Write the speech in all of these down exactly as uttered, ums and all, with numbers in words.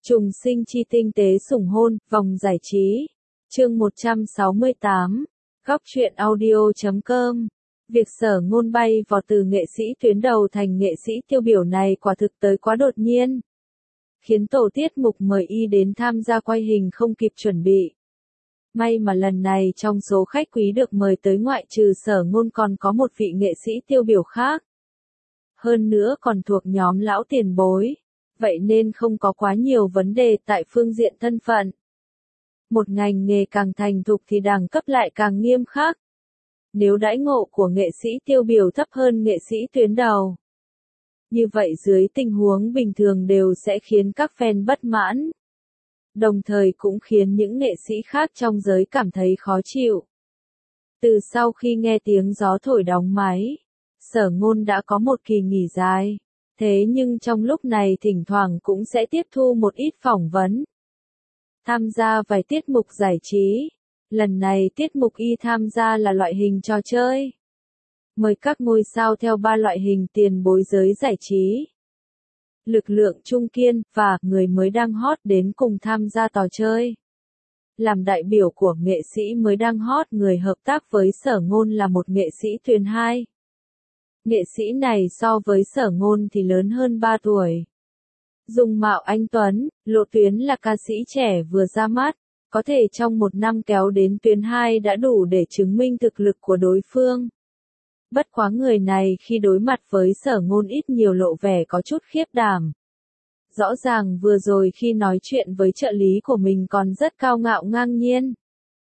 Trùng sinh chi tinh tế sủng hôn, vòng giải trí. Chương một trăm sáu mươi tám. Góc truyện audio chấm com. Việc Sở Ngôn bay vọt từ nghệ sĩ tuyến đầu thành nghệ sĩ tiêu biểu này quả thực tới quá đột nhiên, khiến tổ tiết mục mời y đến tham gia quay hình không kịp chuẩn bị. May mà lần này trong số khách quý được mời tới ngoại trừ Sở Ngôn còn có một vị nghệ sĩ tiêu biểu khác. Hơn nữa còn thuộc nhóm lão tiền bối, vậy nên không có quá nhiều vấn đề tại phương diện thân phận. Một ngành nghề càng thành thục thì đẳng cấp lại càng nghiêm khắc. Nếu đãi ngộ của nghệ sĩ tiêu biểu thấp hơn nghệ sĩ tuyến đầu, như vậy dưới tình huống bình thường đều sẽ khiến các fan bất mãn. Đồng thời cũng khiến những nghệ sĩ khác trong giới cảm thấy khó chịu. Từ sau khi nghe tiếng gió thổi đóng máy, Sở Ngôn đã có một kỳ nghỉ dài. Thế nhưng trong lúc này thỉnh thoảng cũng sẽ tiếp thu một ít phỏng vấn, tham gia vài tiết mục giải trí. Lần này tiết mục y tham gia là loại hình trò chơi, mời các ngôi sao theo ba loại hình tiền bối giới giải trí, lực lượng trung kiên và người mới đang hot đến cùng tham gia trò chơi. Làm đại biểu của nghệ sĩ mới đang hot, người hợp tác với Sở Ngôn là một nghệ sĩ tuyến hai. Nghệ sĩ này so với Sở Ngôn thì lớn hơn ba tuổi. Dung mạo anh tuấn, lộ tuyến là ca sĩ trẻ vừa ra mắt, có thể trong một năm kéo đến tuyến hai đã đủ để chứng minh thực lực của đối phương. Bất quá người này khi đối mặt với Sở Ngôn ít nhiều lộ vẻ có chút khiếp đảm. Rõ ràng vừa rồi khi nói chuyện với trợ lý của mình còn rất cao ngạo ngang nhiên,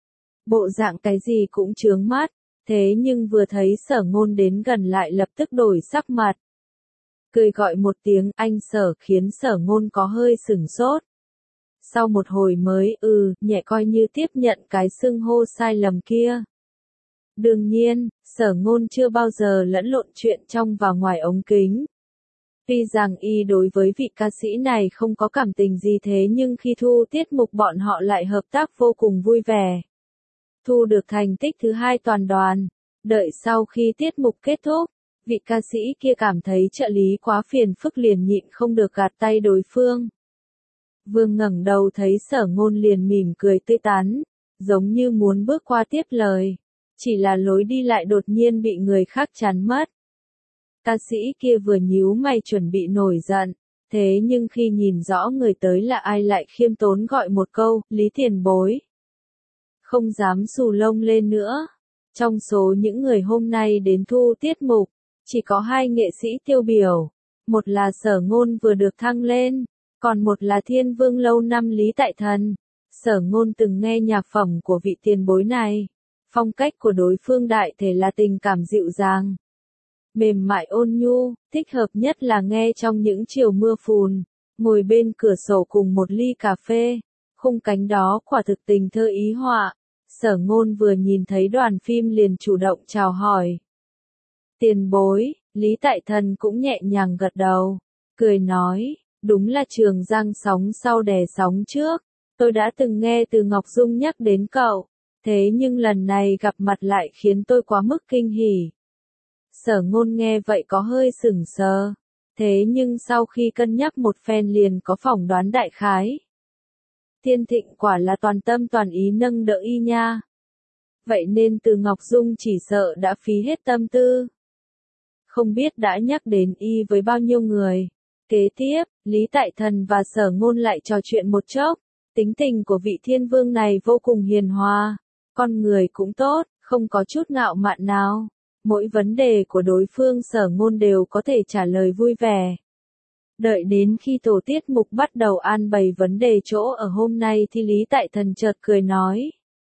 bộ dạng cái gì cũng chướng mắt. Thế nhưng vừa thấy Sở Ngôn đến gần lại lập tức đổi sắc mặt, cười gọi một tiếng anh Sở khiến Sở Ngôn có hơi sửng sốt. Sau một hồi mới ừ nhẹ coi như tiếp nhận cái xưng hô sai lầm kia. Đương nhiên, Sở Ngôn chưa bao giờ lẫn lộn chuyện trong và ngoài ống kính. Tuy rằng y đối với vị ca sĩ này không có cảm tình gì, thế nhưng khi thu tiết mục bọn họ lại hợp tác vô cùng vui vẻ. Thu được thành tích thứ hai toàn đoàn. Đợi sau khi tiết mục kết thúc, vị ca sĩ kia cảm thấy trợ lý quá phiền phức liền nhịn không được gạt tay đối phương. Vương ngẩng đầu thấy Sở Ngôn liền mỉm cười tươi tắn, giống như muốn bước qua tiếp lời. Chỉ là lối đi lại đột nhiên bị người khác chắn mất. Ca sĩ kia vừa nhíu mày chuẩn bị nổi giận, thế nhưng khi nhìn rõ người tới là ai lại khiêm tốn gọi một câu, Lý tiền bối. Không dám xù lông lên nữa. Trong số những người hôm nay đến thu tiết mục, chỉ có hai nghệ sĩ tiêu biểu. Một là Sở Ngôn vừa được thăng lên, còn một là thiên vương lâu năm Lý Tại Thần. Sở Ngôn từng nghe nhạc phẩm của vị tiền bối này. Phong cách của đối phương đại thể là tình cảm dịu dàng, mềm mại ôn nhu, thích hợp nhất là nghe trong những chiều mưa phùn, ngồi bên cửa sổ cùng một ly cà phê. Khung cảnh đó quả thực tình thơ ý họa. Sở Ngôn vừa nhìn thấy đoàn phim liền chủ động chào hỏi. Tiền bối, Lý Tại Thần cũng nhẹ nhàng gật đầu, cười nói, đúng là Trường Giang sóng sau đè sóng trước, tôi đã từng nghe từ Ngọc Dung nhắc đến cậu, thế nhưng lần này gặp mặt lại khiến tôi quá mức kinh hỉ. Sở Ngôn nghe vậy có hơi sửng sờ, thế nhưng sau khi cân nhắc một phen liền có phỏng đoán đại khái. Thiên Thịnh quả là toàn tâm toàn ý nâng đỡ y nha. Vậy nên từ Ngọc Dung chỉ sợ đã phí hết tâm tư. Không biết đã nhắc đến y với bao nhiêu người. Kế tiếp, Lý Tại Thần và Sở Ngôn lại trò chuyện một chốc. Tính tình của vị thiên vương này vô cùng hiền hòa. Con người cũng tốt, không có chút ngạo mạn nào. Mỗi vấn đề của đối phương Sở Ngôn đều có thể trả lời vui vẻ. Đợi đến khi tổ tiết mục bắt đầu an bày vấn đề chỗ ở hôm nay thì Lý Tại Thần chợt cười nói.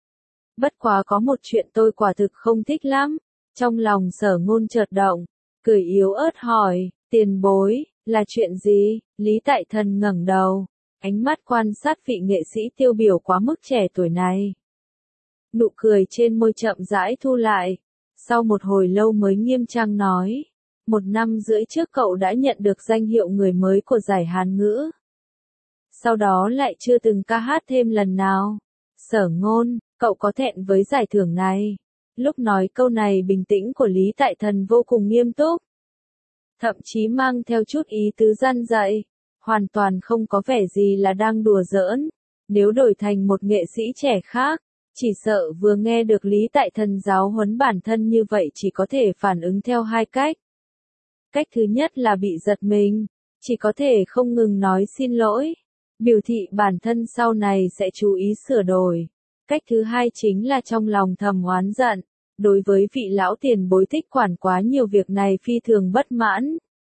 Bất quá có một chuyện tôi quả thực không thích lắm. Trong lòng Sở Ngôn chợt động, cười yếu ớt hỏi, tiền bối, là chuyện gì? Lý Tại Thần ngẩng đầu, ánh mắt quan sát vị nghệ sĩ tiêu biểu quá mức trẻ tuổi này. Nụ cười trên môi chậm rãi thu lại, sau một hồi lâu mới nghiêm trang nói. Một năm rưỡi trước cậu đã nhận được danh hiệu người mới của giải Hán ngữ. Sau đó lại chưa từng ca hát thêm lần nào. Sở Ngôn, cậu có thẹn với giải thưởng này? Lúc nói câu này bình tĩnh của Lý Tại Thần vô cùng nghiêm túc. Thậm chí mang theo chút ý tứ răn dạy. hoàn toàn không có vẻ gì là đang đùa giỡn. Nếu đổi thành một nghệ sĩ trẻ khác, chỉ sợ vừa nghe được Lý Tại Thần giáo huấn bản thân như vậy chỉ có thể phản ứng theo hai cách. Cách thứ nhất là bị giật mình, chỉ có thể không ngừng nói xin lỗi, biểu thị bản thân sau này sẽ chú ý sửa đổi. Cách thứ hai chính là trong lòng thầm oán giận, đối với vị lão tiền bối thích quản quá nhiều việc này phi thường bất mãn.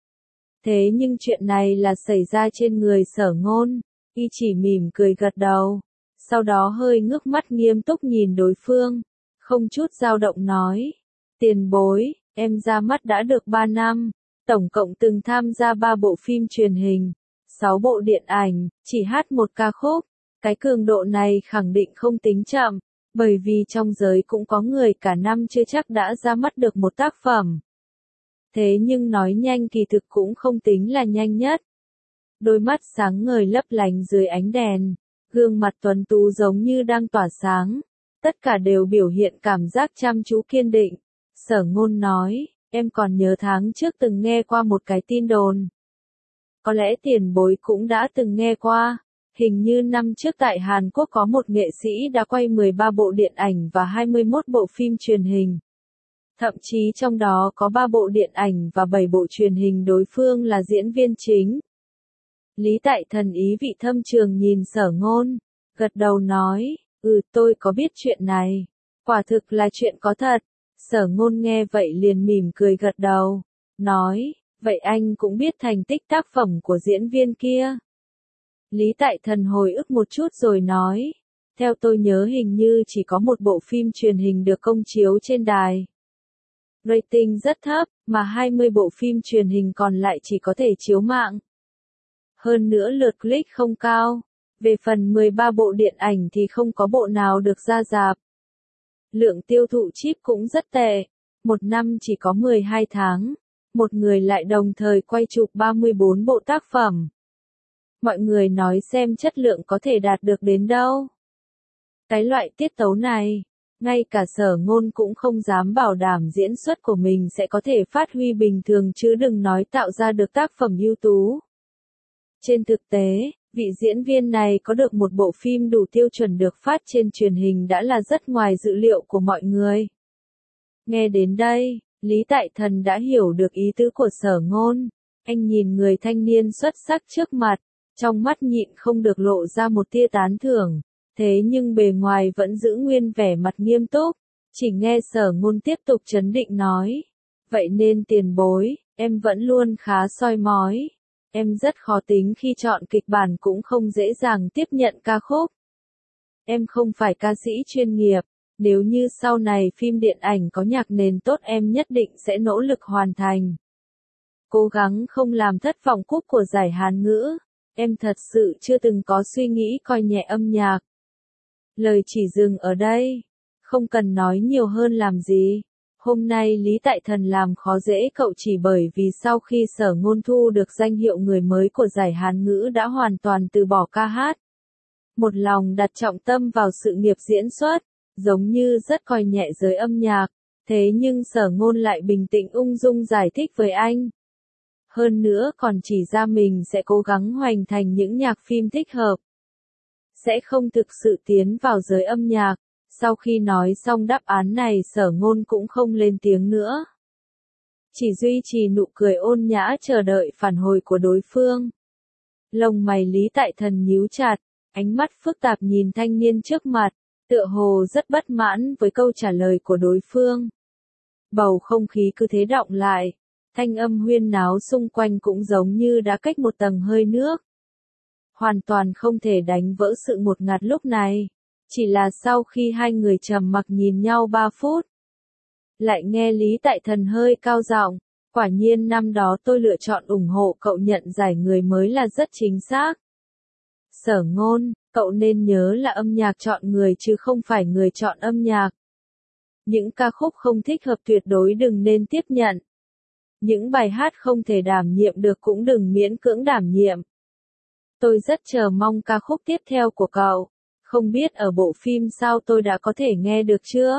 Thế nhưng chuyện này là xảy ra trên người Sở Ngôn, y chỉ mỉm cười gật đầu, sau đó hơi ngước mắt nghiêm túc nhìn đối phương, không chút dao động nói, tiền bối, em ra mắt đã được ba năm, tổng cộng từng tham gia ba bộ phim truyền hình, sáu bộ điện ảnh, chỉ hát một ca khúc, cái cường độ này khẳng định không tính chậm, bởi vì trong giới cũng có người cả năm chưa chắc đã ra mắt được một tác phẩm. Thế nhưng nói nhanh kỳ thực cũng không tính là nhanh nhất. Đôi mắt sáng ngời lấp lánh dưới ánh đèn, gương mặt tuấn tú giống như đang tỏa sáng, tất cả đều biểu hiện cảm giác chăm chú kiên định. Sở Ngôn nói, em còn nhớ tháng trước từng nghe qua một cái tin đồn. Có lẽ tiền bối cũng đã từng nghe qua, hình như năm trước tại Hàn Quốc có một nghệ sĩ đã quay mười ba bộ điện ảnh và hai mươi mốt bộ phim truyền hình. Thậm chí trong đó có ba bộ điện ảnh và bảy bộ truyền hình đối phương là diễn viên chính. Lý Tại Thần ý vị thâm trường nhìn Sở Ngôn, gật đầu nói, ừ tôi có biết chuyện này, quả thực là chuyện có thật. Sở Ngôn nghe vậy liền mỉm cười gật đầu, nói, vậy anh cũng biết thành tích tác phẩm của diễn viên kia. Lý Tại Thần hồi ức một chút rồi nói, theo tôi nhớ hình như chỉ có một bộ phim truyền hình được công chiếu trên đài. Rating rất thấp, mà hai mươi bộ phim truyền hình còn lại chỉ có thể chiếu mạng. Hơn nữa lượt click không cao, về phần mười ba bộ điện ảnh thì không có bộ nào được ra rạp. Lượng tiêu thụ chip cũng rất tệ, một năm chỉ có mười hai tháng, một người lại đồng thời quay chụp ba mươi bốn bộ tác phẩm. Mọi người nói xem chất lượng có thể đạt được đến đâu. Cái loại tiết tấu này, ngay cả Sở Ngôn cũng không dám bảo đảm diễn xuất của mình sẽ có thể phát huy bình thường chứ đừng nói tạo ra được tác phẩm ưu tú. Trên thực tế, vị diễn viên này có được một bộ phim đủ tiêu chuẩn được phát trên truyền hình đã là rất ngoài dự liệu của mọi người. Nghe đến đây, Lý Tại Thần đã hiểu được ý tứ của Sở Ngôn. Anh nhìn người thanh niên xuất sắc trước mặt, trong mắt nhịn không được lộ ra một tia tán thưởng, thế nhưng bề ngoài vẫn giữ nguyên vẻ mặt nghiêm túc. Chỉ nghe Sở Ngôn tiếp tục trấn định nói, vậy nên tiền bối, em vẫn luôn khá soi mói. Em rất khó tính khi chọn kịch bản cũng không dễ dàng tiếp nhận ca khúc. Em không phải ca sĩ chuyên nghiệp, nếu như sau này phim điện ảnh có nhạc nền tốt em nhất định sẽ nỗ lực hoàn thành. Cố gắng không làm thất vọng cúp của giải Hán ngữ, em thật sự chưa từng có suy nghĩ coi nhẹ âm nhạc. Lời chỉ dừng ở đây, không cần nói nhiều hơn làm gì. Hôm nay Lý Tại Thần làm khó dễ cậu chỉ bởi vì sau khi Sở Ngôn thu được danh hiệu người mới của giải Hán ngữ đã hoàn toàn từ bỏ ca hát. Một lòng đặt trọng tâm vào sự nghiệp diễn xuất, giống như rất coi nhẹ giới âm nhạc, thế nhưng Sở Ngôn lại bình tĩnh ung dung giải thích với anh. Hơn nữa còn chỉ ra mình sẽ cố gắng hoàn thành những nhạc phim thích hợp. Sẽ không thực sự tiến vào giới âm nhạc. Sau khi nói xong đáp án này Sở Ngôn cũng không lên tiếng nữa. Chỉ duy trì nụ cười ôn nhã chờ đợi phản hồi của đối phương. Lông mày Lý Tại Thần nhíu chặt, ánh mắt phức tạp nhìn thanh niên trước mặt, tựa hồ rất bất mãn với câu trả lời của đối phương. Bầu không khí cứ thế đọng lại, thanh âm huyên náo xung quanh cũng giống như đã cách một tầng hơi nước. Hoàn toàn không thể đánh vỡ sự ngột ngạt lúc này. Chỉ là sau khi hai người trầm mặc nhìn nhau ba phút, lại nghe Lý Tại Thần hơi cao giọng, quả nhiên năm đó tôi lựa chọn ủng hộ cậu nhận giải người mới là rất chính xác. Sở Ngôn, cậu nên nhớ là âm nhạc chọn người chứ không phải người chọn âm nhạc. Những ca khúc không thích hợp tuyệt đối đừng nên tiếp nhận. Những bài hát không thể đảm nhiệm được cũng đừng miễn cưỡng đảm nhiệm. Tôi rất chờ mong ca khúc tiếp theo của cậu. Không biết ở bộ phim sau tôi đã có thể nghe được chưa?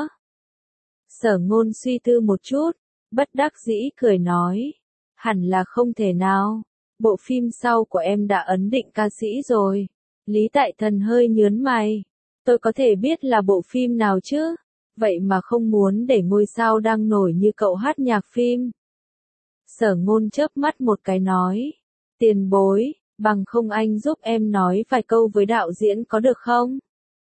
Sở Ngôn suy tư một chút, bất đắc dĩ cười nói. Hẳn là không thể nào. Bộ phim sau của em đã ấn định ca sĩ rồi. Lý Tại Thần hơi nhớn mày. Tôi có thể biết là bộ phim nào chứ? Vậy mà không muốn để ngôi sao đang nổi như cậu hát nhạc phim. Sở Ngôn chớp mắt một cái nói. Tiền bối, bằng không anh giúp em nói vài câu với đạo diễn có được không?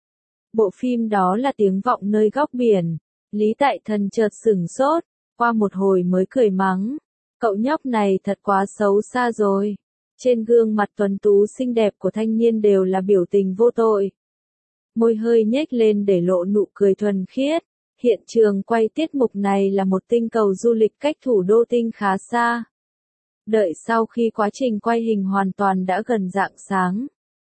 Bộ phim đó là Tiếng Vọng Nơi Góc Biển. Lý Tại Thần chợt sửng sốt, qua một hồi mới cười mắng. Cậu nhóc này thật quá xấu xa rồi. Trên gương mặt tuấn tú xinh đẹp của thanh niên đều là biểu tình vô tội. Môi hơi nhếch lên để lộ nụ cười thuần khiết. Hiện trường quay tiết mục này là một tinh cầu du lịch cách thủ đô Tinh khá xa. Đợi sau khi quá trình quay hình hoàn toàn đã gần rạng sáng.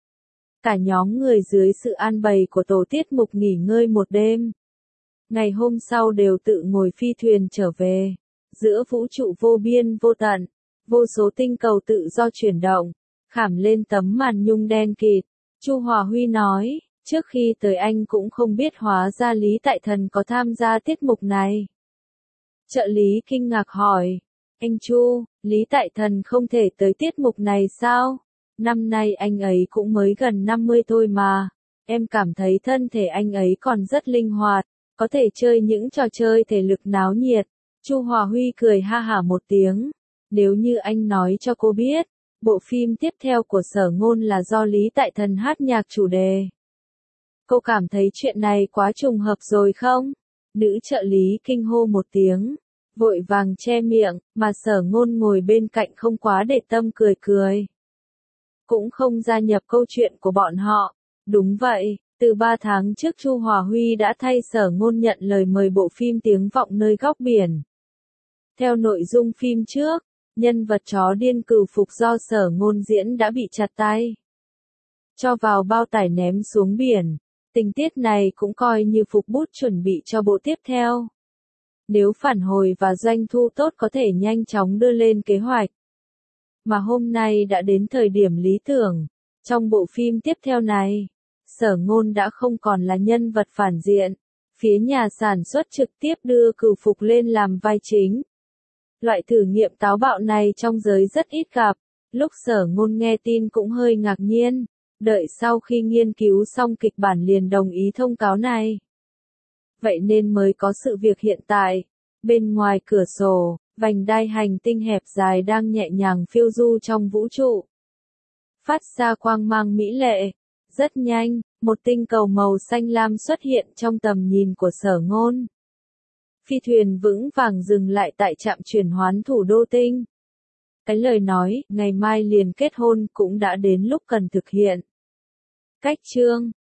Cả nhóm người dưới sự an bày của tổ tiết mục nghỉ ngơi một đêm. Ngày hôm sau đều tự ngồi phi thuyền trở về. Giữa vũ trụ vô biên vô tận, vô số tinh cầu tự do chuyển động, khảm lên tấm màn nhung đen kịt. Chu Hòa Huy nói, trước khi tới anh cũng không biết hóa ra Lý Tại Thần có tham gia tiết mục này. Trợ lý kinh ngạc hỏi, anh Chu, Lý Tại Thần không thể tới tiết mục này sao? Năm nay anh ấy cũng mới gần năm mươi thôi mà. Em cảm thấy thân thể anh ấy còn rất linh hoạt, có thể chơi những trò chơi thể lực náo nhiệt. Chu Hòa Huy cười ha hả một tiếng. Nếu như anh nói cho cô biết, bộ phim tiếp theo của Sở Ngôn là do Lý Tại Thần hát nhạc chủ đề. Cô cảm thấy chuyện này quá trùng hợp rồi không? Nữ trợ lý kinh hô một tiếng, vội vàng che miệng, mà Sở Ngôn ngồi bên cạnh không quá để tâm cười cười. Cũng không gia nhập câu chuyện của bọn họ. Đúng vậy, từ ba tháng trước Chu Hòa Huy đã thay Sở Ngôn nhận lời mời bộ phim Tiếng Vọng Nơi Góc Biển. Theo nội dung phim trước, nhân vật chó điên cừu phục do Sở Ngôn diễn đã bị chặt tay, cho vào bao tải ném xuống biển. Tình tiết này cũng coi như phục bút chuẩn bị cho bộ tiếp theo. Nếu phản hồi và doanh thu tốt có thể nhanh chóng đưa lên kế hoạch. Mà hôm nay đã đến thời điểm lý tưởng. Trong bộ phim tiếp theo này, Sở Ngôn đã không còn là nhân vật phản diện. Phía nhà sản xuất trực tiếp đưa cừu phục lên làm vai chính. Loại thử nghiệm táo bạo này trong giới rất ít gặp. Lúc Sở Ngôn nghe tin cũng hơi ngạc nhiên. Đợi sau khi nghiên cứu xong kịch bản liền đồng ý thông cáo này. Vậy nên mới có sự việc hiện tại. Bên ngoài cửa sổ, vành đai hành tinh hẹp dài đang nhẹ nhàng phiêu du trong vũ trụ. Phát ra quang mang mỹ lệ. Rất nhanh, một tinh cầu màu xanh lam xuất hiện trong tầm nhìn của Sở Ngôn. Phi thuyền vững vàng dừng lại tại trạm chuyển hoán thủ đô Tinh. Cái lời nói, ngày mai liền kết hôn cũng đã đến lúc cần thực hiện. Cách chương